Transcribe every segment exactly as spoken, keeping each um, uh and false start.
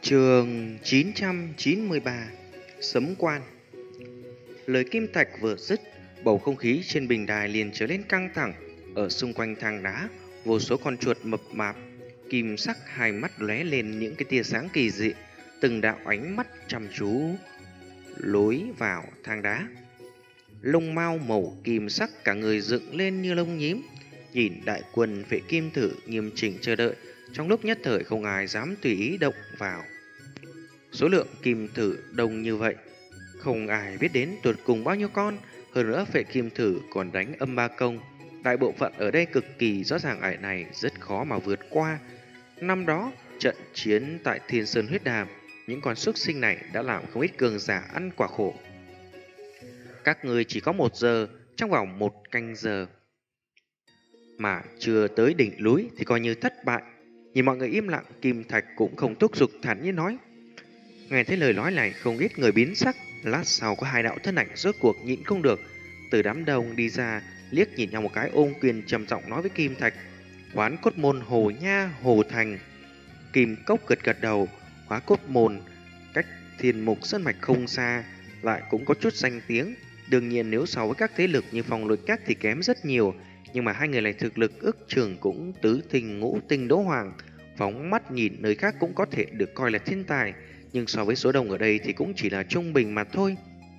Chương chín trăm chín mươi ba. Sấm quan. Lời kim thạch vừa dứt, bầu không khí trên bình đài liền trở nên căng thẳng. Ở xung quanh thang đá, vô số con chuột mập mạp, kim sắc hai mắt lóe lên những cái tia sáng kỳ dị, từng đạo ánh mắt chăm chú lối vào thang đá. Lông mao màu kim sắc cả người dựng lên như lông nhím, nhìn đại quân vệ kim thử nghiêm chỉnh chờ đợi. Trong lúc nhất thời không ai dám tùy ý động vào. Số lượng kim thử đông như vậy, không ai biết đến tuột cùng bao nhiêu con. Hơn nữa vệ kim thử còn đánh âm ba công. Đại bộ phận ở đây cực kỳ rõ ràng, ải này rất khó mà vượt qua. Năm đó, trận chiến tại Thiên Sơn Huyết Đàm, những con súc sinh này đã làm không ít cường giả ăn quả khổ. Các người chỉ có một giờ, trong vòng một canh giờ mà chưa tới đỉnh núi thì coi như thất bại. Nhìn mọi người im lặng, Kim Thạch cũng không thúc giục, thản nhiên nói. Nghe thấy lời nói này, không ít người biến sắc. Lát sau có hai đạo thân ảnh rốt cuộc nhịn không được, từ đám đông đi ra, liếc nhìn nhau một cái, ôm quyền trầm giọng nói với Kim Thạch. Quán cốt môn Hồ Nha, Hồ Thành. Kim Cốc gật gật đầu. Hóa cốt môn cách Thiên Mục Sơn Mạch không xa, lại cũng có chút danh tiếng. Đương nhiên nếu so với các thế lực như Phong Lôi Các thì kém rất nhiều, nhưng mà hai người này thực lực ước chừng cũng tứ tinh ngũ tinh đấu hoàng. Phóng mắt nhìn nơi khác cũng có thể được coi là thiên tài, nhưng so với số đông ở đây thì cũng chỉ là trung bình mà thôi.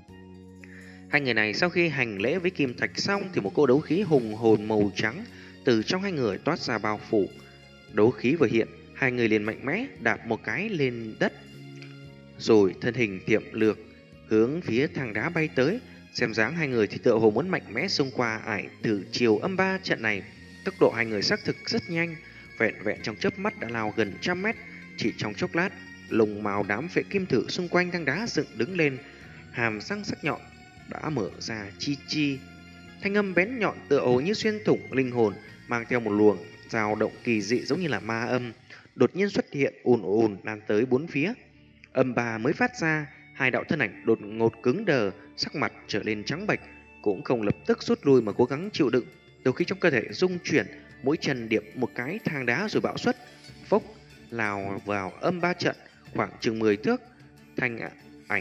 Hai người này sau khi hành lễ với Kim Thạch xong thì một cô đấu khí hùng hồn màu trắng từ trong hai người toát ra bao phủ. Đấu khí vừa hiện, hai người liền mạnh mẽ đạp một cái lên đất, rồi thân hình tiệm lược hướng phía thang đá bay tới. Xem dáng hai người thì tựa hồ muốn mạnh mẽ xông qua ải từ chiều âm ba trận này. Tốc độ hai người xác thực rất nhanh, vẹn vẹn trong chớp mắt đã lao gần trăm mét. Chỉ trong chốc lát, lồng màu đám vệ kim thử xung quanh thang đá dựng đứng lên, hàm răng sắc nhọn đã mở ra chi chi. Thanh âm bén nhọn tựa hồ như xuyên thủng linh hồn, mang theo một luồng dao động kỳ dị giống như là ma âm, đột nhiên xuất hiện ùn ùn lan tới bốn phía. Âm ba mới phát ra, hai đạo thân ảnh đột ngột cứng đờ, sắc mặt trở lên trắng bệch, cũng không lập tức rút lui mà cố gắng chịu đựng. Đầu khi trong cơ thể rung chuyển, mỗi chân điệp một cái thang đá rồi bạo xuất, phốc lao vào âm ba trận khoảng chừng mười thước. Thanh ảnh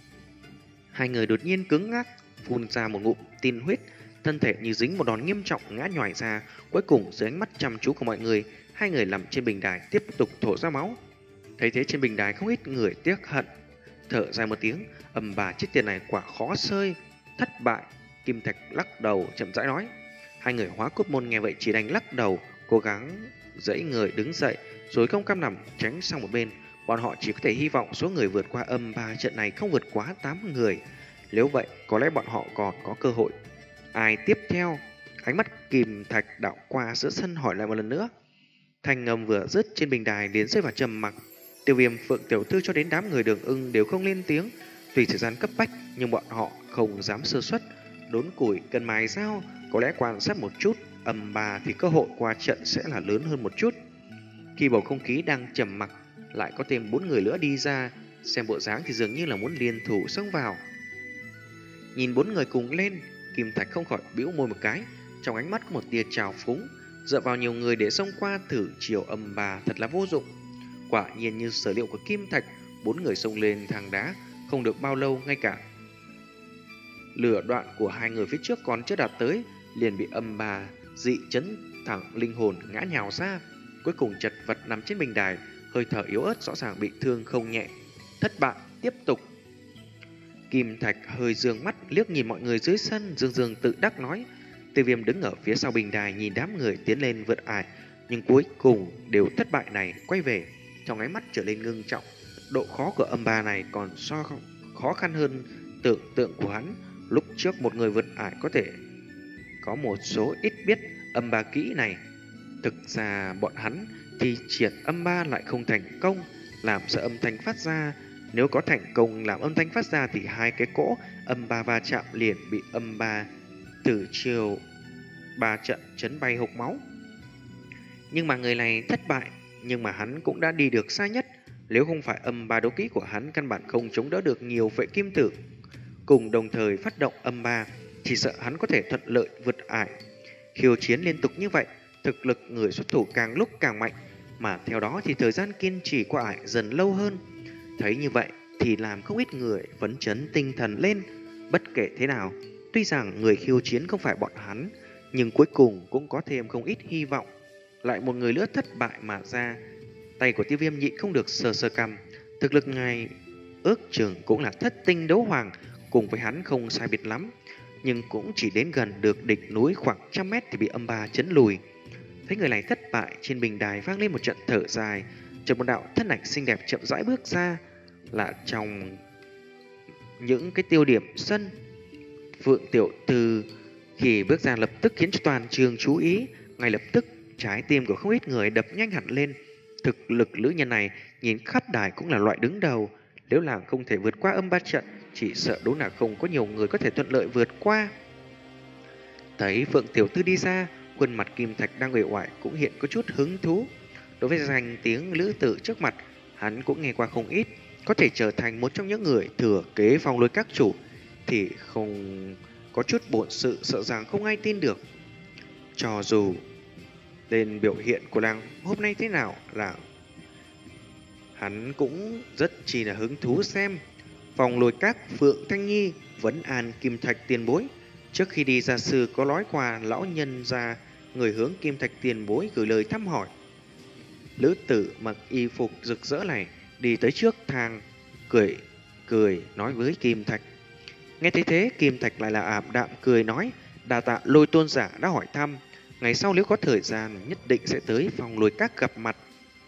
hai người đột nhiên cứng ngắc, phun ra một ngụm tiên huyết, thân thể như dính một đòn nghiêm trọng ngã nhòi ra. Cuối cùng dưới ánh mắt chăm chú của mọi người, hai người nằm trên bình đài tiếp tục thổ ra máu. Thấy thế trên bình đài không ít người tiếc hận, thở dài một tiếng. Âm bà chết tiền này quả khó xơi, thất bại. Kim Thạch lắc đầu chậm rãi nói. Hai người hóa cốt môn nghe vậy chỉ đành lắc đầu, cố gắng dãy người đứng dậy, rồi không cam nằm tránh sang một bên. Bọn họ chỉ có thể hy vọng số người vượt qua âm ba trận này không vượt quá tám người. Nếu vậy có lẽ bọn họ còn có cơ hội. Ai tiếp theo? Ánh mắt Kim Thạch đảo qua giữa sân hỏi lại một lần nữa. Thanh âm vừa dứt, trên bình đài liền rơi vào trầm mặc. Tiêu Viêm, Phượng Tiểu Thư cho đến đám người Đường Ưng đều không lên tiếng. Tùy thời gian cấp bách nhưng bọn họ không dám sơ suất. Đốn củi cần mài dao, có lẽ quan sát một chút âm ba thì cơ hội qua trận sẽ là lớn hơn một chút. Khi bầu không khí đang trầm mặc, lại có thêm bốn người nữa đi ra, xem bộ dáng thì dường như là muốn liên thủ xông vào. Nhìn bốn người cùng lên, Kim Thạch không khỏi bĩu môi một cái, trong ánh mắt có một tia trào phúng. Dựa vào nhiều người để xông qua thử chiều âm ba thật là vô dụng. Quả nhiên như sở liệu của Kim Thạch, bốn người xông lên thang đá không được bao lâu, ngay cả lửa đoạn của hai người phía trước còn chưa đạt tới, liền bị âm ba dị chấn thẳng linh hồn ngã nhào ra. Cuối cùng chật vật nằm trên bình đài, hơi thở yếu ớt, rõ ràng bị thương không nhẹ. Thất bại, tiếp tục. Kim Thạch hơi dương mắt liếc nhìn mọi người dưới sân, dương dương tự đắc nói. Tiêu Viêm đứng ở phía sau bình đài nhìn đám người tiến lên vượt ải, nhưng cuối cùng đều thất bại này quay về, trong ánh mắt trở lên ngưng trọng. Độ khó của âm ba này còn so khó khăn hơn tưởng tượng của hắn. Lúc trước một người vượt ải có thể có một số ít biết âm ba kỹ này. Thực ra bọn hắn thì triển âm ba lại không thành công, làm sợ âm thanh phát ra. Nếu có thành công làm âm thanh phát ra thì hai cái cỗ âm ba va chạm liền bị âm ba từ chiều ba trận chấn bay hộc máu. Nhưng mà người này thất bại, nhưng mà hắn cũng đã đi được xa nhất. Nếu không phải âm ba đấu kỹ của hắn căn bản không chống đỡ được nhiều vệ kim tử cùng đồng thời phát động âm ba, chỉ sợ hắn có thể thuận lợi vượt ải. Khiêu chiến liên tục như vậy, thực lực người xuất thủ càng lúc càng mạnh. mà theo đó thì thời gian kiên trì của ải dần lâu hơn. Thấy như vậy thì làm không ít người phấn chấn tinh thần lên. Bất kể thế nào, tuy rằng người khiêu chiến không phải bọn hắn, nhưng cuối cùng cũng có thêm không ít hy vọng. Lại một người nữa thất bại mà ra, tay của Tiêu Viêm nhịn không được sờ sờ cằm. Thực lực này ước chừng cũng là thất tinh đấu hoàng, cùng với hắn không sai biệt lắm, nhưng cũng chỉ đến gần được đỉnh núi khoảng trăm mét thì bị âm ba chấn lùi. Thấy người này thất bại, trên bình đài vang lên một trận thở dài. Chợt một đạo thân ảnh xinh đẹp chậm rãi bước ra, là trong những cái tiêu điểm sân. Phượng tiểu thư khi bước ra lập tức khiến cho toàn trường chú ý. Ngay lập tức trái tim của không ít người đập nhanh hẳn lên. Thực lực nữ nhân này nhìn khắp đài cũng là loại đứng đầu. Nếu làng không thể vượt qua âm ba trận, chỉ sợ đúng là không có nhiều người có thể thuận lợi vượt qua. Thấy Phượng tiểu thư đi ra, khuôn mặt Kim Thạch đang uể oải cũng hiện có chút hứng thú. Đối với danh tiếng lữ tử trước mặt, hắn cũng nghe qua không ít. Có thể trở thành một trong những người thừa kế phong lôi các chủ thì không có chút bổn sự, sợ rằng không ai tin được. Cho dù lên biểu hiện của làng hôm nay thế nào là hắn cũng rất chỉ là hứng thú xem. Phong lôi các Phượng Thanh Nhi vấn an Kim Thạch tiền bối. Trước khi đi gia sư có nói qua lão nhân ra người hướng Kim Thạch tiền bối gửi lời thăm hỏi. Lữ tử mặc y phục rực rỡ này đi tới trước thang, cười cười nói với Kim Thạch. Nghe thấy thế, Kim Thạch lại là ảm đạm cười nói, đa tạ Lôi tôn giả đã hỏi thăm, ngày sau nếu có thời gian nhất định sẽ tới Phong lôi các gặp mặt.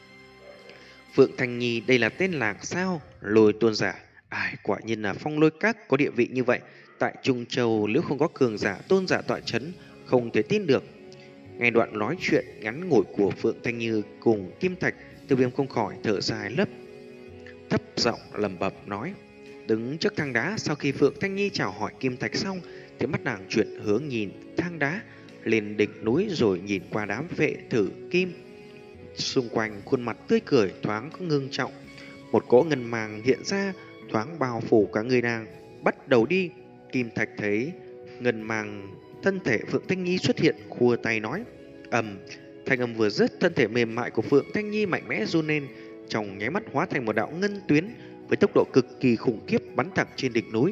Phượng Thanh Nhi đây là tên làng sao? Lôi tôn giả, ai quả nhiên là Phong lôi các có địa vị như vậy, tại Trung Châu nếu không có cường giả tôn giả tọa chấn không thể tin được. Nghe đoạn nói chuyện ngắn ngủi của Phượng Thanh Như cùng Kim Thạch, Tiêu Viêm không khỏi thở dài lấp thấp giọng lẩm bẩm nói. Đứng trước thang đá, sau khi Phượng Thanh Nhi chào hỏi Kim Thạch xong thì mắt nàng chuyển hướng nhìn thang đá lên đỉnh núi, rồi nhìn qua đám vệ thử kim xung quanh. Khuôn mặt tươi cười thoáng có ngưng trọng, một cỗ ngân màng hiện ra thoáng bao phủ cả người nàng. Bắt đầu đi. Kim Thạch thấy ngân màng thân thể Phượng Thanh Nhi xuất hiện, khua tay nói. Ầm, thanh âm vừa dứt, thân thể mềm mại của Phượng Thanh Nhi mạnh mẽ run lên, trong nháy mắt hóa thành một đạo ngân tuyến với tốc độ cực kỳ khủng khiếp bắn thẳng trên đỉnh núi.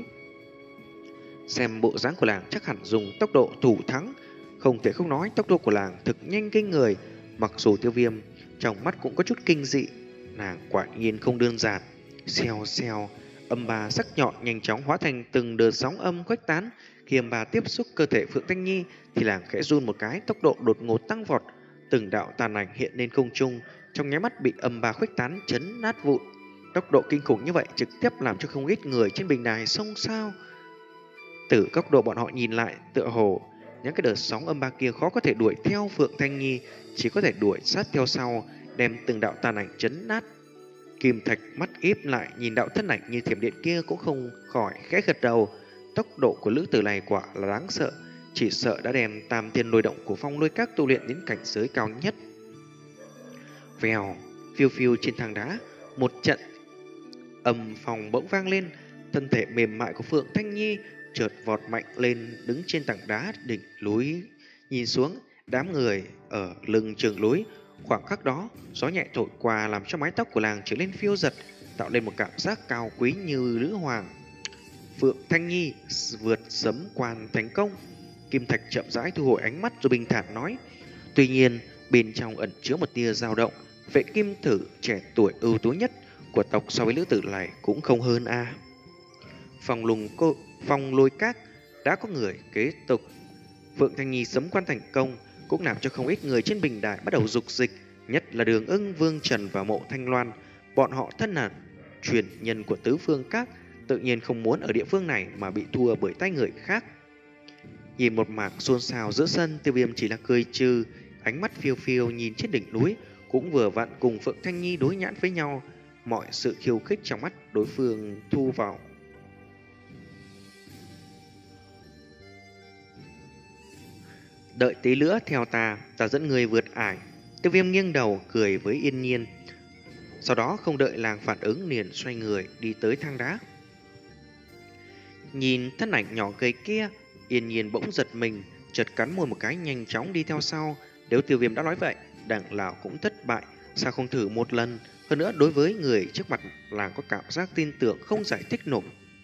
Xem bộ dáng của làng chắc hẳn dùng tốc độ thủ thắng, không thể không nói tốc độ của làng thực nhanh kinh người. Mặc dù Tiêu Viêm trong mắt cũng có chút kinh dị, nàng quả nhiên không đơn giản. Xèo xèo, âm ba sắc nhọn nhanh chóng hóa thành từng đợt sóng âm khuếch tán. Khi âm ba tiếp xúc cơ thể Phượng Thanh Nhi thì làng khẽ run một cái, tốc độ đột ngột tăng vọt, từng đạo tàn ảnh hiện lên không trung, trong nháy mắt bị âm ba khuếch tán chấn nát vụn. Tốc độ kinh khủng như vậy trực tiếp làm cho không ít người trên bình đài xôn xao. Từ góc độ bọn họ nhìn lại, tựa hồ những cái đợt sóng âm ba kia khó có thể đuổi theo Phượng Thanh Nhi, chỉ có thể đuổi sát theo sau, đem từng đạo tàn ảnh chấn nát. Kim Thạch mắt íp lại nhìn đạo thân ảnh như thiểm điện kia cũng không khỏi khẽ gật đầu. Tốc độ của lữ tử này quả là đáng sợ, chỉ sợ đã đem tam thiên lôi động của Phong lôi các tu luyện đến cảnh giới cao nhất. Vèo, phiêu phiêu trên thang đá, một trận âm phòng bỗng vang lên, thân thể mềm mại của Phượng Thanh Nhi chợt vọt mạnh lên, đứng trên tảng đá đỉnh núi. Nhìn xuống, đám người ở lưng chừng núi. Khoảng khắc đó, gió nhẹ thổi qua làm cho mái tóc của làng trở lên phiêu giật, tạo nên một cảm giác cao quý như nữ hoàng. Phượng Thanh Nhi vượt sấm quan thành công. Kim Thạch chậm rãi thu hồi ánh mắt rồi bình thản nói. Tuy nhiên, bên trong ẩn chứa một tia dao động. Vệ kim thử trẻ tuổi ưu tú nhất của tộc so với lữ tử này cũng không hơn a. À. Phong lùng cô, phong lôi các đã có người kế tục. Phượng Thanh Nhi sấm quan thành công cũng làm cho không ít người trên bình đài bắt đầu dục dịch, nhất là Đường Ưng, Vương Trần và Mộ Thanh Loan. Bọn họ thân là truyền nhân của tứ phương các, tự nhiên không muốn ở địa phương này mà bị thua bởi tay người khác. Nhìn một mạc xôn xao giữa sân, Tiêu Viêm chỉ là cười trừ, ánh mắt phiêu phiêu nhìn trên đỉnh núi, cũng vừa vặn cùng Phượng Thanh Nhi đối nhãn với nhau. Mọi sự khiêu khích trong mắt đối phương thu vào. Đợi tí nữa theo ta, ta dẫn người vượt ải. Tiêu Viêm nghiêng đầu cười với Yên Nhiên. Sau đó không đợi làng phản ứng liền xoay người đi tới thang đá. Nhìn thân ảnh nhỏ gầy kia, Yên Nhiên bỗng giật mình, chợt cắn môi một cái nhanh chóng đi theo sau. Nếu Tiêu Viêm đã nói vậy, đằng nào cũng thất bại. Sao không thử một lần? Hơn nữa đối với người trước mặt là có cảm giác tin tưởng không giải thích nổi.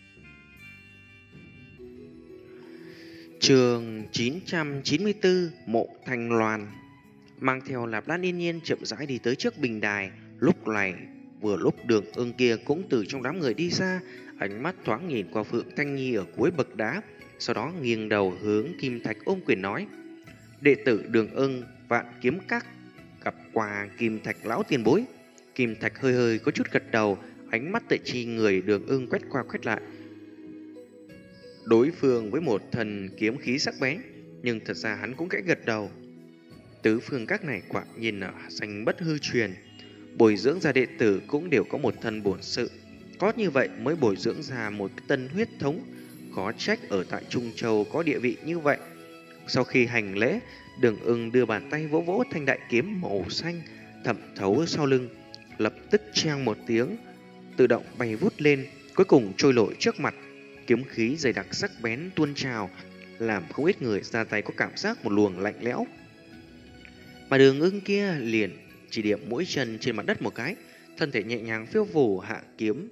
Chương chín trăm chín mươi tư, Mộ Thanh Loan. Mang theo Lạp Lan yên nhiên chậm rãi đi tới trước bình đài. Lúc này vừa lúc Đường Ưng kia cũng từ trong đám người đi ra, ánh mắt thoáng nhìn qua Phượng Thanh Nhi ở cuối bậc đá, sau đó nghiêng đầu hướng Kim Thạch ôm quyền nói: đệ tử Đường Ưng, Vạn Kiếm Các gặp qua Kim Thạch lão tiền bối. Kim Thạch hơi hơi có chút gật đầu, ánh mắt tại chi người Đường Ưng quét qua quét lại. Đối phương với một thần kiếm khí sắc bén, nhưng thật ra hắn cũng kẽ gật đầu. Tứ phương các này quả nhiên là danh bất hư truyền, bồi dưỡng ra đệ tử cũng đều có một thân bổn sự, có như vậy mới bồi dưỡng ra một tân huyết thống, khó trách ở tại Trung Châu có địa vị như vậy. Sau khi hành lễ, Đường Ưng đưa bàn tay vỗ vỗ thanh đại kiếm màu xanh thẩm thấu sau lưng, lập tức treng một tiếng, tự động bay vút lên, cuối cùng trôi nổi trước mặt. Kiếm khí dày đặc sắc bén tuôn trào, làm không ít người ra tay có cảm giác một luồng lạnh lẽo. Mà Đường Ưng kia liền chỉ điểm mũi chân trên mặt đất một cái, thân thể nhẹ nhàng phiêu phù hạ kiếm.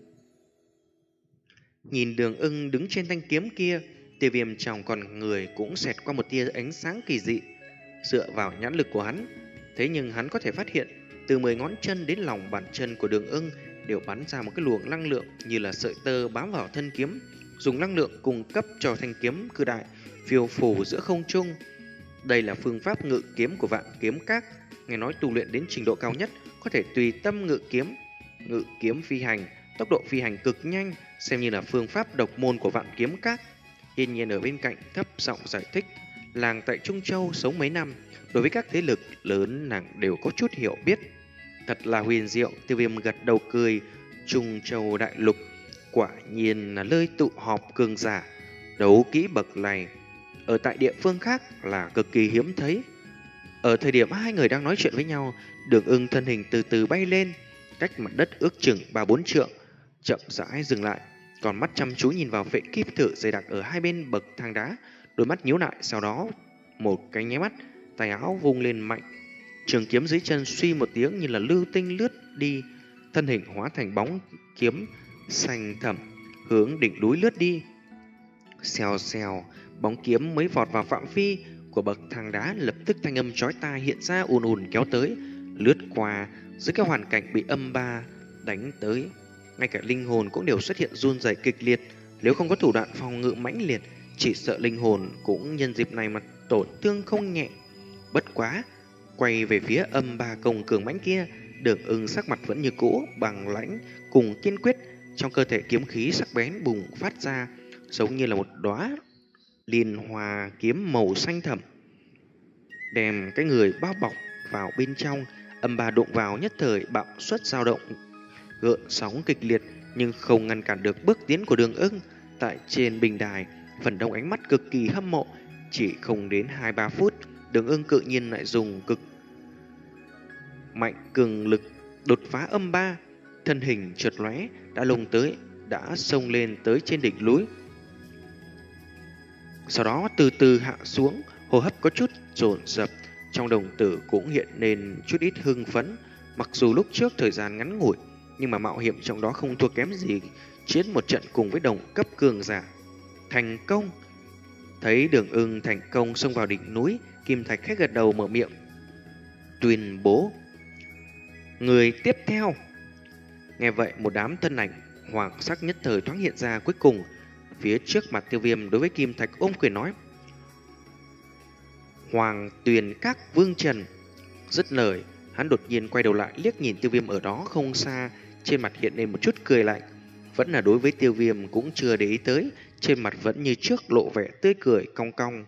Nhìn Đường Ưng đứng trên thanh kiếm kia, Tiêu Viêm trong con người cũng xẹt qua một tia ánh sáng kỳ dị. Dựa vào nhãn lực của hắn, thế nhưng hắn có thể phát hiện từ mười ngón chân đến lòng bàn chân của Đường Ưng đều bắn ra một cái luồng năng lượng như là sợi tơ bám vào thân kiếm, dùng năng lượng cung cấp cho thanh kiếm cự đại phiêu phù giữa không trung. Đây là phương pháp ngự kiếm của Vạn Kiếm Các, nghe nói tu luyện đến trình độ cao nhất có thể tùy tâm ngự kiếm, ngự kiếm phi hành, tốc độ phi hành cực nhanh, xem như là phương pháp độc môn của Vạn Kiếm Các. Hiên nhiên ở bên cạnh thấp giọng giải thích, làng tại Trung Châu sống mấy năm, đối với các thế lực lớn nàng đều có chút hiểu biết. Thật là huyền diệu. Tiêu Viêm gật đầu cười. Trung Châu đại lục quả nhiên là nơi tụ họp cường giả đấu kỹ bậc này, ở tại địa phương khác là cực kỳ hiếm thấy. Ở thời điểm hai người đang nói chuyện với nhau, Đường Ưng thân hình từ từ bay lên, cách mặt đất ước chừng ba bốn trượng, chậm rãi dừng lại, còn mắt chăm chú nhìn vào vệ kim tự dày đặc ở hai bên bậc thang đá, đôi mắt nhíu lại, sau đó một cái nháy mắt, tay áo vung lên mạnh, trường kiếm dưới chân suy một tiếng như là lưu tinh lướt đi, thân hình hóa thành bóng kiếm xanh thẳm hướng đỉnh núi lướt đi. Xèo xèo, bóng kiếm mới vọt vào phạm vi của bậc thang đá, lập tức thanh âm chói tai hiện ra ùn ùn kéo tới, lướt qua dưới cái hoàn cảnh bị âm ba đánh tới, ngay cả linh hồn cũng đều xuất hiện run rẩy kịch liệt. Nếu không có thủ đoạn phòng ngự mãnh liệt, chỉ sợ linh hồn cũng nhân dịp này mà tổn thương không nhẹ. Bất quá, quay về phía âm ba công cường mãnh kia, Đường Ưng sắc mặt vẫn như cũ, bằng lãnh cùng kiên quyết, trong cơ thể kiếm khí sắc bén bùng phát ra, giống như là một đóa liên hoa kiếm màu xanh thẳm, đem cái người bao bọc vào bên trong. Âm ba đụng vào nhất thời bạo suất dao động, gợn sóng kịch liệt, nhưng không ngăn cản được bước tiến của Đường Ưng. Tại trên bình đài, phần đông ánh mắt cực kỳ hâm mộ. Chỉ không đến hai ba phút, Đường Ưng tự nhiên lại dùng cực mạnh cường lực đột phá âm ba, thân hình chợt lóe đã lùng tới, đã xông lên tới trên đỉnh núi, sau đó từ từ hạ xuống, hô hấp có chút dồn dập, trong đồng tử cũng hiện lên chút ít hưng phấn. Mặc dù lúc trước thời gian ngắn ngủi, nhưng mà mạo hiểm trong đó không thua kém gì chiến một trận cùng với đồng cấp cường giả. Thành công! Thấy Đường Ưng thành công xông vào đỉnh núi, Kim Thạch khẽ gật đầu mở miệng tuyên bố: người tiếp theo. Nghe vậy, một đám thân ảnh hoàng sắc nhất thời thoáng hiện ra. Cuối cùng phía trước mặt Tiêu Viêm đối với Kim Thạch ôm quyền nói: Hoàng Tuyền Các Vương Trần. Dứt lời, hắn đột nhiên quay đầu lại liếc nhìn Tiêu Viêm ở đó không xa, trên mặt hiện lên một chút cười lạnh. Vẫn là đối với Tiêu Viêm cũng chưa để ý tới, trên mặt vẫn như trước lộ vẻ tươi cười cong cong.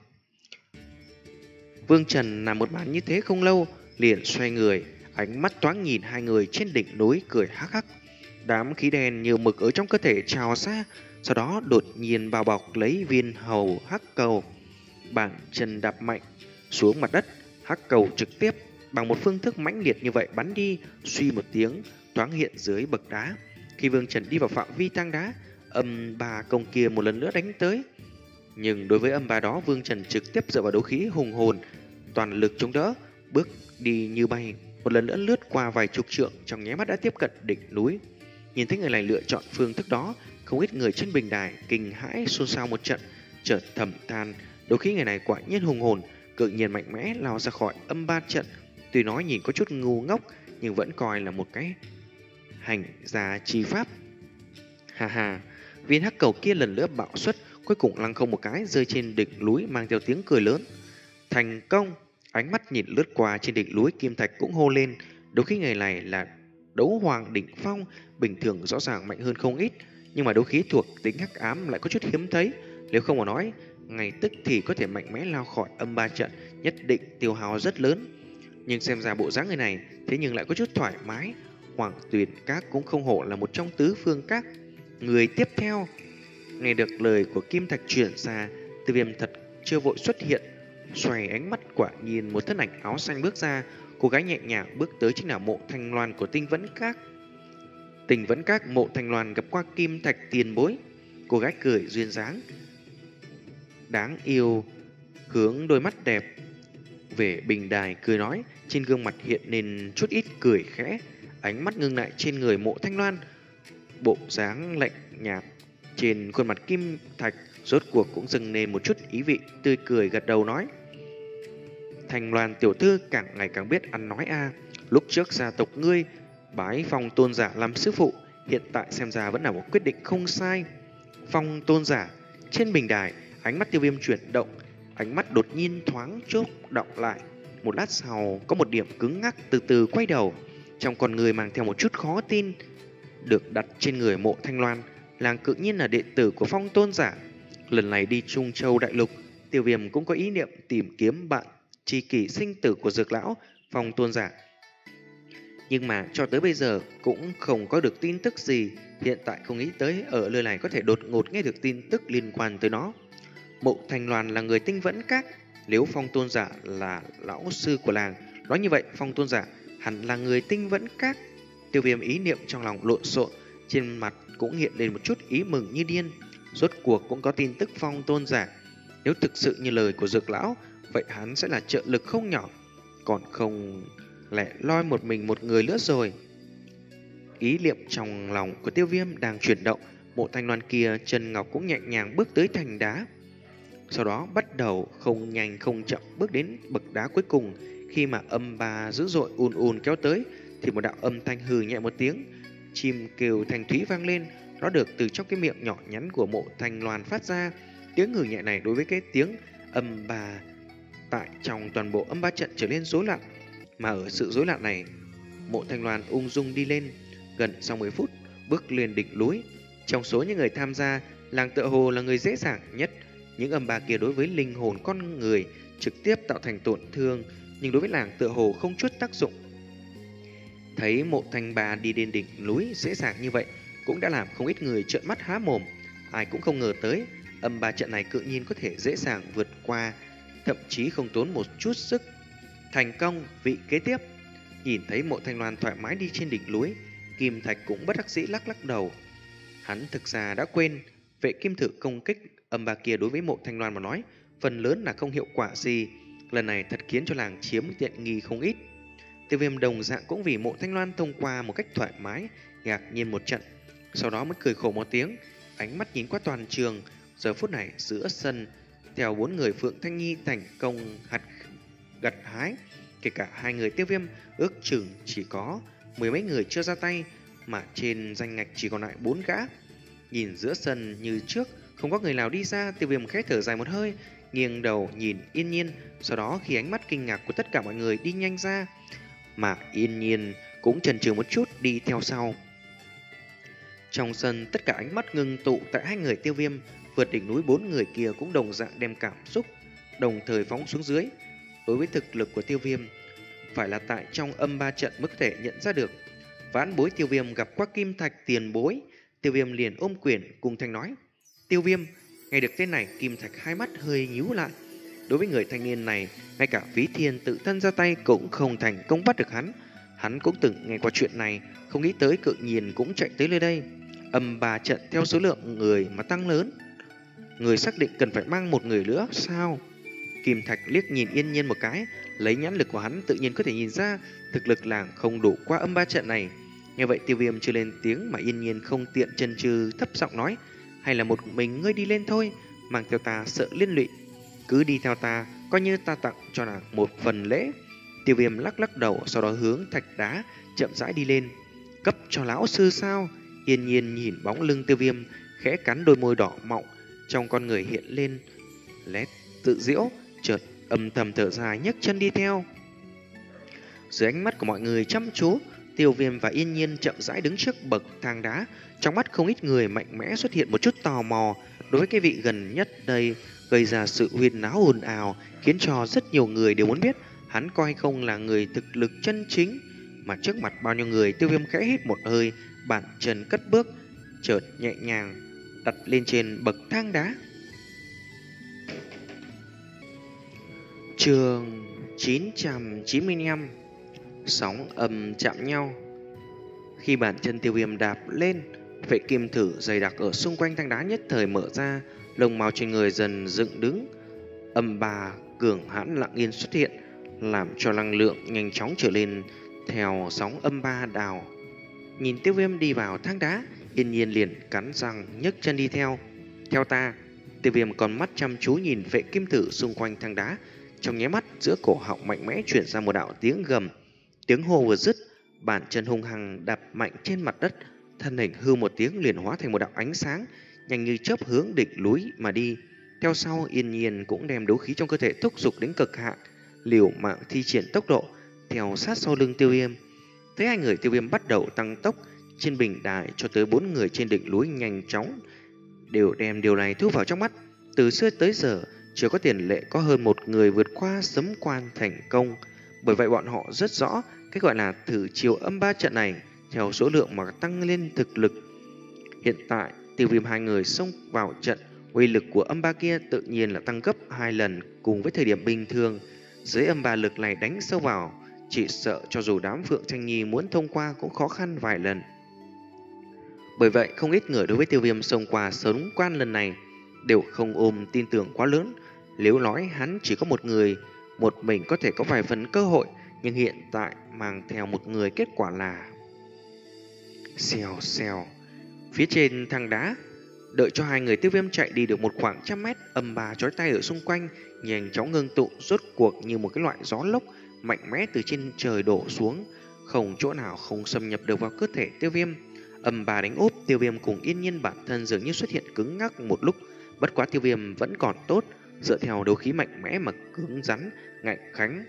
Vương Trần làm một màn như thế không lâu, liền xoay người, ánh mắt thoáng nhìn hai người trên đỉnh núi, cười hắc hắc. Đám khí đen nhiều mực ở trong cơ thể trào ra, sau đó đột nhiên bao bọc lấy viên hầu hắc cầu. Bàn chân đạp mạnh xuống mặt đất, hắc cầu trực tiếp bằng một phương thức mãnh liệt như vậy bắn đi, suy một tiếng thoáng hiện dưới bậc đá. Khi Vương Trần đi vào phạm vi tang đá, âm ba công kia một lần nữa đánh tới, nhưng đối với âm ba đó, Vương Trần trực tiếp dựa vào đấu khí hùng hồn toàn lực chống đỡ, bước đi như bay, một lần nữa lướt qua vài chục trượng, trong nháy mắt đã tiếp cận đỉnh núi. Nhìn thấy người này lựa chọn phương thức đó, không ít người trên bình đài kinh hãi xôn xao một trận, chợt thầm than, đôi khi người này quả nhiên hùng hồn, cự nhiên mạnh mẽ lao ra khỏi âm ba trận. Tuy nói nhìn có chút ngu ngốc, nhưng vẫn coi là một cái hành gia chi pháp. Hà hà, viên hắc cầu kia lần nữa bạo xuất, cuối cùng lăng không một cái rơi trên đỉnh núi, mang theo tiếng cười lớn. Thành công! Ánh mắt nhìn lướt qua trên đỉnh núi, Kim Thạch cũng hô lên. Đôi khi người này là đấu hoàng đỉnh phong, bình thường rõ ràng mạnh hơn không ít, nhưng mà đấu khí thuộc tính hắc ám lại có chút hiếm thấy. Nếu không mà nói, ngay tức thì có thể mạnh mẽ lao khỏi âm ba trận, nhất định tiêu hao rất lớn. Nhưng xem ra bộ dáng người này thế nhưng lại có chút thoải mái. Hoàng Tuyền Các cũng không hổ là một trong tứ phương các. Người tiếp theo, nghe được lời của Kim Thạch chuyển ra, Tiêu Viêm thật chưa vội xuất hiện, xoay ánh mắt quả nhìn một thân ảnh áo xanh bước ra. Cô gái nhẹ nhàng bước tới chính là Mộ Thanh Loan của Tinh Vẫn Các. Tinh Vẫn Các Mộ Thanh Loan gặp qua Kim Thạch tiền bối. Cô gái cười duyên dáng đáng yêu, hướng đôi mắt đẹp về bình đài cười nói, trên gương mặt hiện lên chút ít cười khẽ. Ánh mắt ngưng lại trên người Mộ Thanh Loan, bộ dáng lạnh nhạt trên khuôn mặt Kim Thạch rốt cuộc cũng dâng lên một chút ý vị, tươi cười gật đầu nói: Thanh Loan tiểu thư càng ngày càng biết ăn nói a. Lúc trước gia tộc ngươi bái Phong tôn giả làm sư phụ, hiện tại xem ra vẫn là một quyết định không sai. Phong tôn giả. Trên bình đài, ánh mắt Tiêu Viêm chuyển động, ánh mắt đột nhiên thoáng chốc động lại. Một lát sau, có một điểm cứng ngắc từ từ quay đầu, trong con người mang theo một chút khó tin, được đặt trên người Mộ Thanh Loan. Làng cự nhiên là đệ tử của Phong tôn giả. Lần này đi Trung Châu đại lục, Tiêu Viêm cũng có ý niệm tìm kiếm bạn tri kỷ sinh tử của Dược lão Phong tôn giả, nhưng mà cho tới bây giờ cũng không có được tin tức gì. Hiện tại không nghĩ tới ở nơi này có thể đột ngột nghe được tin tức liên quan tới nó. Mộ Thanh Loan là người Tinh Vẫn Các, nếu Phong tôn giả là lão sư của làng, nói như vậy Phong tôn giả hẳn là người Tinh Vẫn Các. Tiêu Viêm ý niệm trong lòng lộn xộn, trên mặt cũng hiện lên một chút ý mừng như điên. Rốt cuộc cũng có tin tức Phong tôn giả. Nếu thực sự như lời của Dược lão, vậy hắn sẽ là trợ lực không nhỏ, còn không lẻ loi một mình một người nữa rồi. Ý niệm trong lòng của Tiêu Viêm đang chuyển động, Mộ Thanh Loan kia chân ngọc cũng nhẹ nhàng bước tới thành đá, sau đó bắt đầu không nhanh không chậm bước đến bậc đá cuối cùng. Khi mà âm ba dữ dội ùn ùn kéo tới, thì một đạo âm thanh hừ nhẹ một tiếng, chim kêu thanh thúy vang lên. Nó được từ trong cái miệng nhỏ nhắn của Mộ Thanh Loan phát ra. Tiếng hừ nhẹ này đối với cái tiếng âm ba tại trong toàn bộ âm ba trận trở nên rối loạn. Mà ở sự rối loạn này, Mộ Thanh Loan ung dung đi lên. Gần sau mười phút bước lên đỉnh núi. Trong số những người tham gia, làng tựa hồ là người dễ dàng nhất. Những âm ba kia đối với linh hồn con người trực tiếp tạo thành tổn thương, nhưng đối với làng tựa hồ không chút tác dụng. Thấy Mộ Thanh Ba đi đến đỉnh núi dễ dàng như vậy, cũng đã làm không ít người trợn mắt há mồm. Ai cũng không ngờ tới âm ba trận này cự nhiên có thể dễ dàng vượt qua, thậm chí không tốn một chút sức. Thành công, vị kế tiếp. Nhìn thấy Mộ Thanh Loan thoải mái đi trên đỉnh núi, Kim Thạch cũng bất đắc dĩ lắc lắc đầu. Hắn thực ra đã quên, vệ kim thử công kích âm ba kia đối với Mộ Thanh Loan mà nói, phần lớn là không hiệu quả gì. Lần này thật khiến cho làng chiếm tiện nghi không ít. Tiêu Viêm đồng dạng cũng vì Mộ Thanh Loan thông qua một cách thoải mái, ngạc nhiên một trận, sau đó mới cười khổ một tiếng, ánh mắt nhìn qua toàn trường. Giờ phút này giữa sân, theo bốn người Phượng Thanh Nhi thành công hạt gặt hái, kể cả hai người Tiêu Viêm ước chừng chỉ có mười mấy người chưa ra tay, mà trên danh ngạch chỉ còn lại bốn gã. Nhìn giữa sân như trước không có người nào đi ra, Tiêu Viêm khẽ thở dài một hơi, nghiêng đầu nhìn Yên Nhiên. Sau đó khi ánh mắt kinh ngạc của tất cả mọi người đi nhanh ra, mà Yên Nhiên cũng chần chừ một chút đi theo sau. Trong sân tất cả ánh mắt ngưng tụ tại hai người Tiêu Viêm. Vượt đỉnh núi, bốn người kia cũng đồng dạng đem cảm xúc đồng thời phóng xuống dưới. Đối với thực lực của Tiêu Viêm, phải là tại trong âm ba trận mới có thể nhận ra được. Vãn bối Tiêu Viêm gặp qua Kim Thạch tiền bối. Tiêu Viêm liền ôm quyền cùng thanh nói. Tiêu Viêm. Nghe được tên này, Kim Thạch hai mắt hơi nhíu lại. Đối với người thanh niên này, ngay cả Phí Thiên tự thân ra tay cũng không thành công bắt được hắn. Hắn cũng từng nghe qua chuyện này, không nghĩ tới cự nhiên cũng chạy tới nơi đây. Âm ba trận theo số lượng người mà tăng lớn, người xác định cần phải mang một người nữa sao? Kim Thạch liếc nhìn Yên Nhiên một cái, lấy nhãn lực của hắn tự nhiên có thể nhìn ra thực lực làng không đủ qua âm ba trận này. Nghe vậy Tiêu Viêm chưa lên tiếng mà Yên Nhiên không tiện chần chừ thấp giọng nói, hay là một mình ngươi đi lên thôi, mang theo ta sợ liên lụy, cứ đi theo ta, coi như ta tặng cho nàng một phần lễ. Tiêu Viêm lắc lắc đầu, sau đó hướng thạch đá chậm rãi đi lên. Cấp cho lão sư sao? Yên Nhiên nhìn bóng lưng Tiêu Viêm, khẽ cắn đôi môi đỏ mọng, trong con người hiện lên lét tự diễu, chợt âm thầm thở dài nhấc chân đi theo. Dưới ánh mắt của mọi người chăm chú, Tiêu Viêm và Yên Nhiên chậm rãi đứng trước bậc thang đá. Trong mắt không ít người mạnh mẽ xuất hiện một chút tò mò đối với cái vị gần nhất đây, gây ra sự huyên náo ồn ào, khiến cho rất nhiều người đều muốn biết hắn có hay không là người thực lực chân chính. Mà trước mặt bao nhiêu người, Tiêu Viêm khẽ hít một hơi, bàn chân cất bước, chợt nhẹ nhàng đặt lên trên bậc thang đá. Chương chín trăm chín mươi lăm. Sóng âm chạm nhau. Khi bàn chân Tiêu Viêm đạp lên, vệ kim thử dày đặc ở xung quanh thang đá nhất thời mở ra, lông mao trên người dần dựng đứng. Âm bà cường hãn lặng yên xuất hiện, làm cho năng lượng nhanh chóng trở lên theo sóng âm ba đào. Nhìn Tiêu Viêm đi vào thang đá, Yên Nhiên liền cắn răng nhấc chân đi theo. Theo ta. Tiêu Viêm còn mắt chăm chú nhìn vệ kim thử xung quanh thang đá. Trong nháy mắt, giữa cổ họng mạnh mẽ chuyển ra một đạo tiếng gầm. Tiếng hô vừa dứt, bàn chân hung hăng đạp mạnh trên mặt đất, thân hình hư một tiếng liền hóa thành một đạo ánh sáng, nhanh như chớp hướng đỉnh núi mà đi. Theo sau, Yên Nhiên cũng đem đấu khí trong cơ thể thúc giục đến cực hạn, liều mạng thi triển tốc độ, theo sát sau lưng Tiêu Viêm. Thấy hai người Tiêu Viêm bắt đầu tăng tốc, trên bình đài cho tới bốn người trên đỉnh núi nhanh chóng đều đem điều này thu vào trong mắt. Từ xưa tới giờ, chưa có tiền lệ có hơn một người vượt qua sấm quan thành công. Bởi vậy bọn họ rất rõ cái gọi là thử chiều âm ba trận này theo số lượng mà tăng lên thực lực. Hiện tại, Tiêu Viêm hai người xông vào trận, uy lực của âm ba kia tự nhiên là tăng gấp hai lần cùng với thời điểm bình thường. Dưới âm ba lực này đánh sâu vào, chỉ sợ cho dù đám Phượng Tranh Nhi muốn thông qua cũng khó khăn vài lần. Bởi vậy, không ít người đối với Tiêu Viêm xông qua sớm quan lần này đều không ôm tin tưởng quá lớn. Nếu nói hắn chỉ có một người, một mình có thể có vài phần cơ hội, nhưng hiện tại mang theo một người kết quả là xèo xèo. Phía trên thang đá, đợi cho hai người Tiêu Viêm chạy đi được một khoảng trăm mét, âm bà chói tay ở xung quanh nhanh chóng ngưng tụ, rốt cuộc như một cái loại gió lốc mạnh mẽ từ trên trời đổ xuống, không chỗ nào không xâm nhập được vào cơ thể Tiêu Viêm. Âm bà đánh úp, Tiêu Viêm cùng Yên Nhiên bản thân dường như xuất hiện cứng ngắc một lúc. Bất quá Tiêu Viêm vẫn còn tốt, dựa theo đấu khí mạnh mẽ mà cứng rắn, ngạnh kháng.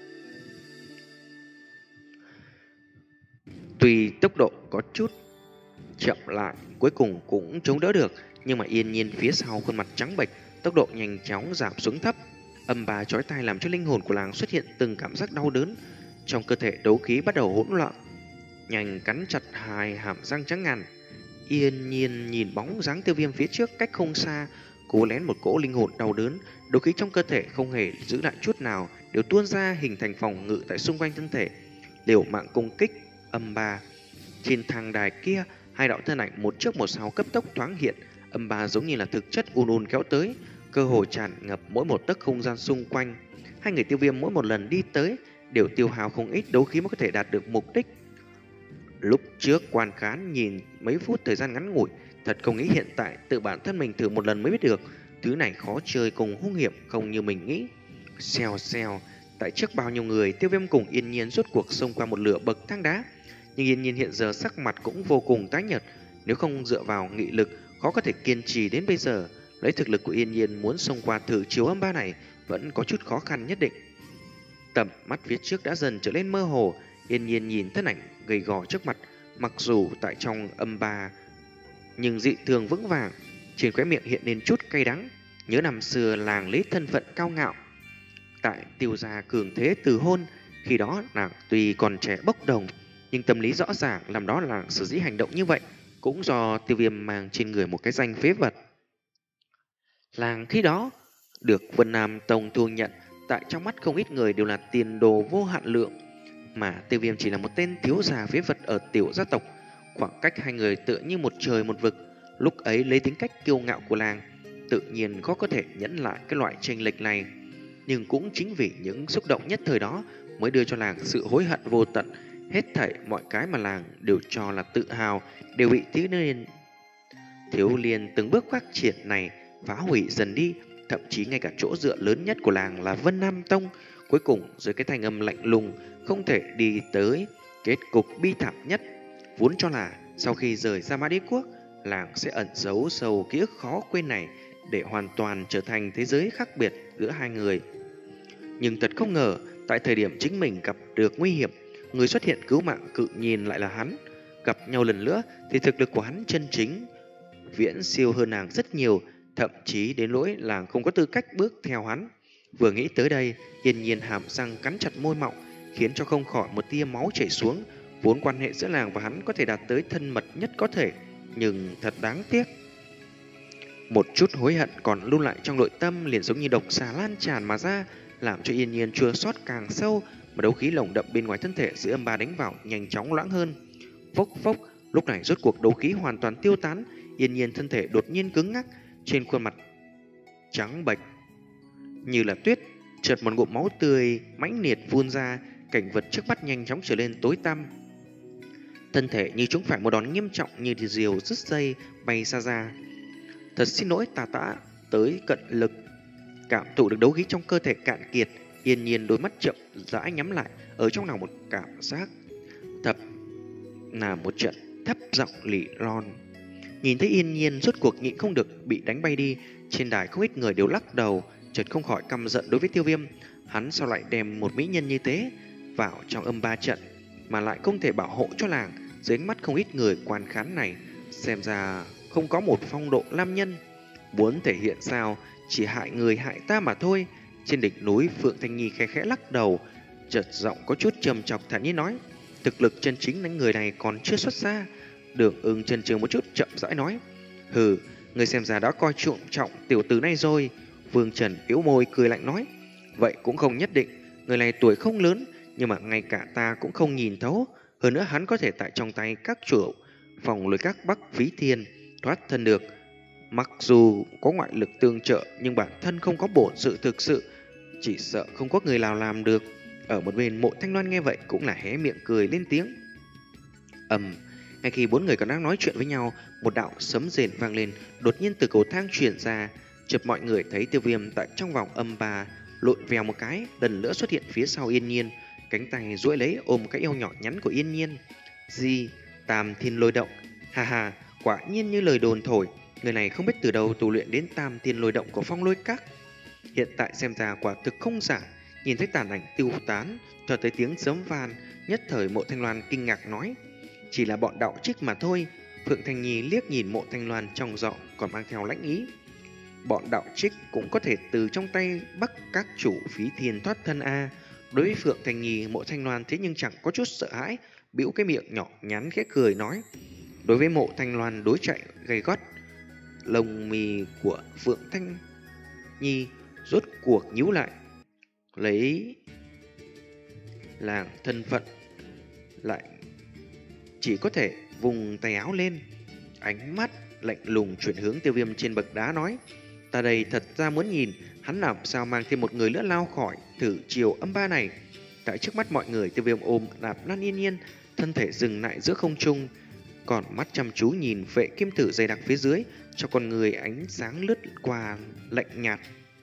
Tuy tốc độ có chút chậm lại, cuối cùng cũng chống đỡ được, nhưng mà Yên Nhiên phía sau khuôn mặt trắng bệch, tốc độ nhanh chóng giảm xuống thấp. Âm bà chói tai làm cho linh hồn của nàng xuất hiện từng cảm giác đau đớn, trong cơ thể đấu khí bắt đầu hỗn loạn, nhanh cắn chặt hai hàm răng trắng ngần. Yên Nhiên nhìn bóng dáng Tiêu Viêm phía trước cách không xa, cố lén một cỗ linh hồn đau đớn, đấu khí trong cơ thể không hề giữ lại chút nào, đều tuôn ra hình thành phòng ngự tại xung quanh thân thể, liều mạng công kích âm ba. Trên thang đài kia, hai đạo thân ảnh một trước một sau cấp tốc thoáng hiện, âm ba giống như là thực chất ùn ùn kéo tới, cơ hồ tràn ngập mỗi một tấc không gian xung quanh. Hai người Tiêu Viêm mỗi một lần đi tới đều tiêu hao không ít đấu khí mới có thể đạt được mục đích. Lúc trước quan khán nhìn mấy phút thời gian ngắn ngủi, thật không nghĩ hiện tại tự bản thân mình thử một lần mới biết được thứ này khó chơi cùng hung hiểm không như mình nghĩ. Xèo xèo, tại trước bao nhiêu người, Tiêu Viêm cùng Yên Nhiên rốt cuộc xông qua một lửa bậc thang đá. Nhưng Yên Nhiên hiện giờ sắc mặt cũng vô cùng tái nhợt, nếu không dựa vào nghị lực khó có thể kiên trì đến bây giờ. Lấy thực lực của Yên Nhiên muốn xông qua thử chiếu âm ba này vẫn có chút khó khăn nhất định. Tầm mắt phía trước đã dần trở lên mơ hồ, Yên Nhiên nhìn thân ảnh gầy gò trước mặt, mặc dù tại trong âm ba nhưng dị thường vững vàng, trên khóe miệng hiện lên chút cay đắng, nhớ năm xưa làng lấy thân phận cao ngạo tại Tiêu gia cường thế từ hôn, khi đó nàng tuy còn trẻ bốc đồng, nhưng tâm lý rõ ràng làm đó là sở dĩ hành động như vậy cũng do Tiêu Viêm mang trên người một cái danh phế vật. Làng khi đó được Vân Nam Tông thu nhận, tại trong mắt không ít người đều là tiền đồ vô hạn lượng, mà Tiêu Viêm chỉ là một tên thiếu già phế vật ở tiểu gia tộc. Khoảng cách hai người tựa như một trời một vực. Lúc ấy lấy tính cách kiêu ngạo của làng, tự nhiên khó có thể nhẫn lại cái loại chênh lệch này. Nhưng cũng chính vì những xúc động nhất thời đó mới đưa cho làng sự hối hận vô tận. Hết thảy mọi cái mà làng đều cho là tự hào đều bị thiếu niên thiếu liên từng bước phát triển này phá hủy dần đi. Thậm chí ngay cả chỗ dựa lớn nhất của làng là Vân Nam Tông, cuối cùng dưới cái thanh âm lạnh lùng không thể đi tới kết cục bi thảm nhất. Vốn cho là sau khi rời ra Mã Đế Quốc, làng sẽ ẩn giấu sâu ký ức khó quên này để hoàn toàn trở thành thế giới khác biệt giữa hai người. Nhưng thật không ngờ, tại thời điểm chính mình gặp được nguy hiểm, người xuất hiện cứu mạng cự nhiên lại là hắn. Gặp nhau lần nữa thì thực lực của hắn chân chính viễn siêu hơn nàng rất nhiều, thậm chí đến nỗi làng không có tư cách bước theo hắn. Vừa nghĩ tới đây, Yên Nhiên hàm răng cắn chặt môi mọng, khiến cho không khỏi một tia máu chảy xuống. Vốn quan hệ giữa làng và hắn có thể đạt tới thân mật nhất có thể, nhưng thật đáng tiếc. Một chút hối hận còn lưu lại trong nội tâm liền giống như độc xà lan tràn mà ra, làm cho Yên Nhiên chua xót càng sâu, mà đấu khí lồng đậm bên ngoài thân thể dưới âm ba đánh vào nhanh chóng loãng hơn. Phốc phốc, lúc này rốt cuộc đấu khí hoàn toàn tiêu tán, Yên Nhiên thân thể đột nhiên cứng ngắc, trên khuôn mặt trắng bệch như là tuyết, chợt một ngụm máu tươi mãnh liệt phun ra, cảnh vật trước mắt nhanh chóng trở nên tối tăm. Thân thể như chúng phải một đòn nghiêm trọng như diều rứt dây bay xa ra. Thật xin lỗi, ta đã tới cận lực. Cảm thụ được đấu khí trong cơ thể cạn kiệt, Yên Nhiên đôi mắt chậm rãi nhắm lại, ở trong lòng một cảm giác thập là một trận thấp giọng lỉ lon. Nhìn thấy Yên Nhiên rốt cuộc nhịn không được bị đánh bay đi, trên đài không ít người đều lắc đầu, chợt không khỏi căm giận đối với Tiêu Viêm. Hắn sao lại đem một mỹ nhân như thế vào trong âm ba trận mà lại không thể bảo hộ cho làng? Dưới ánh mắt không ít người quan khán này, xem ra không có một phong độ nam nhân. Muốn thể hiện sao, chỉ hại người hại ta mà thôi. Trên đỉnh núi, Phượng Thanh Nhi khẽ khẽ lắc đầu, chợt giọng có chút trầm trọc thản nhiên nói: thực lực chân chính đánh người này còn chưa xuất ra. Đường Ưng chần chừ một chút chậm rãi nói: hừ, người xem ra đã coi trọng trọng tiểu tử này rồi. Vương Trần yếu môi cười lạnh nói: vậy cũng không nhất định, người này tuổi không lớn, nhưng mà ngay cả ta cũng không nhìn thấu. Hơn nữa hắn có thể tại trong tay các chủ phòng lôi các Bắc Phí Thiên thoát thân được. Mặc dù có ngoại lực tương trợ, nhưng bản thân không có bổn sự thực sự, chỉ sợ không có người nào làm được. Ở một bên Mộ Thanh Loan nghe vậy cũng là hé miệng cười lên tiếng. Ầm, ngay khi bốn người còn đang nói chuyện với nhau, một đạo sấm rền vang lên, đột nhiên từ cầu thang truyền ra. Chợt mọi người thấy Tiêu Viêm tại trong vòng âm ba lộn vèo một cái, lần nữa xuất hiện phía sau Yên Nhiên, cánh tay duỗi lấy ôm cái eo nhỏ nhắn của Yên Nhiên. Gì? Tam Thiên Lôi Động? Ha ha, quả nhiên như lời đồn thổi, người này không biết từ đâu tu luyện đến Tam Thiên Lôi Động của Phong Lôi Các. Hiện tại xem ra quả thực không giả. Nhìn thấy tàn ảnh tiêu tán, cho tới tiếng sấm van, nhất thời Mộ Thanh Loan kinh ngạc nói: chỉ là bọn đạo trích mà thôi. Phượng Thanh Nhi liếc nhìn Mộ Thanh Loan trong giọng còn mang theo lãnh ý. Bọn đạo trích cũng có thể từ trong tay bắt các chủ Phí Thiên thoát thân a. Đối với Phượng Thanh Nhi, Mộ Thanh Loan thế nhưng chẳng có chút sợ hãi, bĩu cái miệng nhỏ nhắn khẽ cười nói. Đối với Mộ Thanh Loan đối chạy gay gót, lông mì của Phượng Thanh Nhi rốt cuộc nhíu lại, lấy làng thân phận lại chỉ có thể vùng tay áo lên, ánh mắt lạnh lùng chuyển hướng Tiêu Viêm trên bậc đá nói: ta đây thật ra muốn nhìn hắn làm sao mang thêm một người nữa lao khỏi thử chiều âm ba này. Tại trước mắt mọi người, Tiêu Viêm ôm Nạp Lan Yên Nhiên, thân thể dừng lại giữa không trung, còn mắt chăm chú nhìn vệ kim tử dày đặc phía dưới, cho con người ánh sáng lướt qua lạnh nhạt.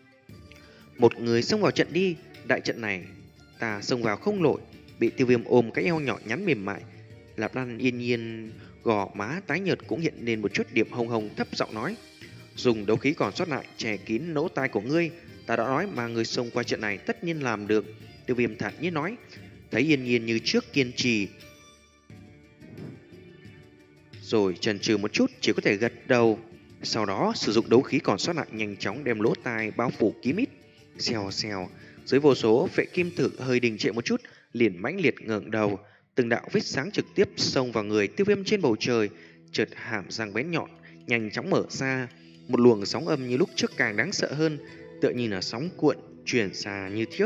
Một người xông vào trận đi, đại trận này ta xông vào không nổi. Bị Tiêu Viêm ôm cái eo nhỏ nhắn mềm mại, Nạp Lan Yên Nhiên gò má tái nhợt cũng hiện lên một chút điểm hồng hồng, thấp giọng nói: dùng đấu khí còn sót lại che kín lỗ tai của ngươi. Ta đã nói mà người xông qua trận này tất nhiên làm được. Tiêu Viêm thản nhiên nói. Thấy Yên Nhiên như trước kiên trì, rồi chần chừ một chút, chỉ có thể gật đầu. Sau đó sử dụng đấu khí còn sót lại nhanh chóng đem lỗ tai bao phủ kín mít. Xèo xèo, dưới vô số vệ kim tử hơi đình trệ một chút, liền mãnh liệt ngẩng đầu, từng đạo vết sáng trực tiếp xông vào người Tiêu Viêm trên bầu trời. Chợt hàm răng bén nhọn nhanh chóng mở ra, một luồng sóng âm như lúc trước càng đáng sợ hơn, tựa như là sóng cuộn truyền xa như chớp.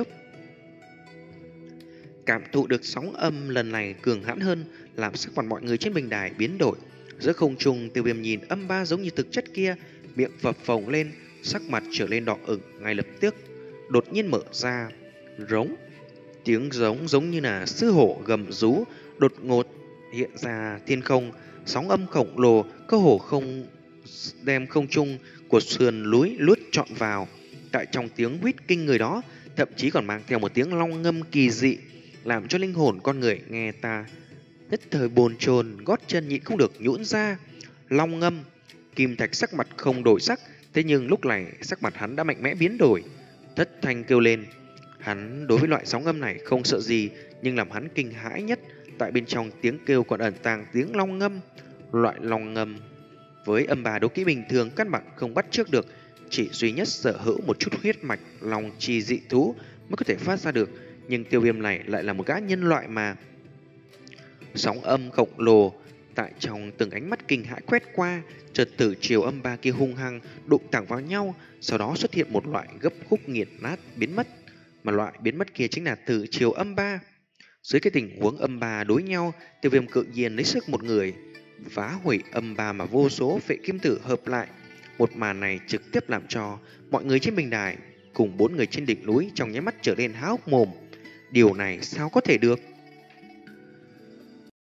Cảm thụ được sóng âm lần này cường hãn hơn, làm sắc mặt mọi người trên bình đài biến đổi. Giữa không trung, Tiêu Viêm nhìn âm ba giống như thực chất kia, miệng phập phồng lên, sắc mặt trở lên đỏ ửng ngay lập tức. đột nhiên mở ra. Rống. Tiếng giống giống như là sư hổ gầm rú đột ngột hiện ra thiên không, sóng âm khổng lồ cơ hồ không đem không trung của sườn núi luốt trọn vào. Tại trong tiếng huýt kinh người đó, thậm chí còn mang theo một tiếng long ngâm kỳ dị, làm cho linh hồn con người nghe ta nhất thời bồn chồn, gót chân nhịn không được nhũn ra. Long ngâm. Kim Thạch sắc mặt không đổi sắc, thế nhưng lúc này sắc mặt hắn đã mạnh mẽ biến đổi, thất thanh kêu lên. Hắn đối với loại sóng âm này không sợ gì, nhưng làm hắn kinh hãi nhất, tại bên trong tiếng kêu còn ẩn tàng tiếng long ngâm. Loại long ngâm với âm bà đấu kỹ bình thường căn bản không bắt trước được, chỉ duy nhất sở hữu một chút huyết mạch long chi dị thú mới có thể phát ra được, nhưng Tiêu Viêm này lại là một gã nhân loại mà. Sóng âm khổng lồ tại trong từng ánh mắt kinh hãi quét qua, chợt từ chiều âm ba kia hung hăng đụng thẳng vào nhau, sau đó xuất hiện một loại gấp khúc nghiền nát biến mất, mà loại biến mất kia chính là từ chiều âm ba. Dưới cái tình huống âm ba đối nhau, Tiêu Viêm cự nhiên lấy sức một người phá hủy âm ba mà vô số phệ kim tử hợp lại. Một màn này trực tiếp làm cho mọi người trên bình đài cùng bốn người trên đỉnh núi trong nháy mắt trở nên há hốc mồm. Điều này sao có thể được?